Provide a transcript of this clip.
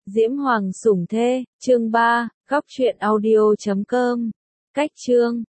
Diễm Hoàng sủng thê, chương 3, góc truyện audio.com. Cách chương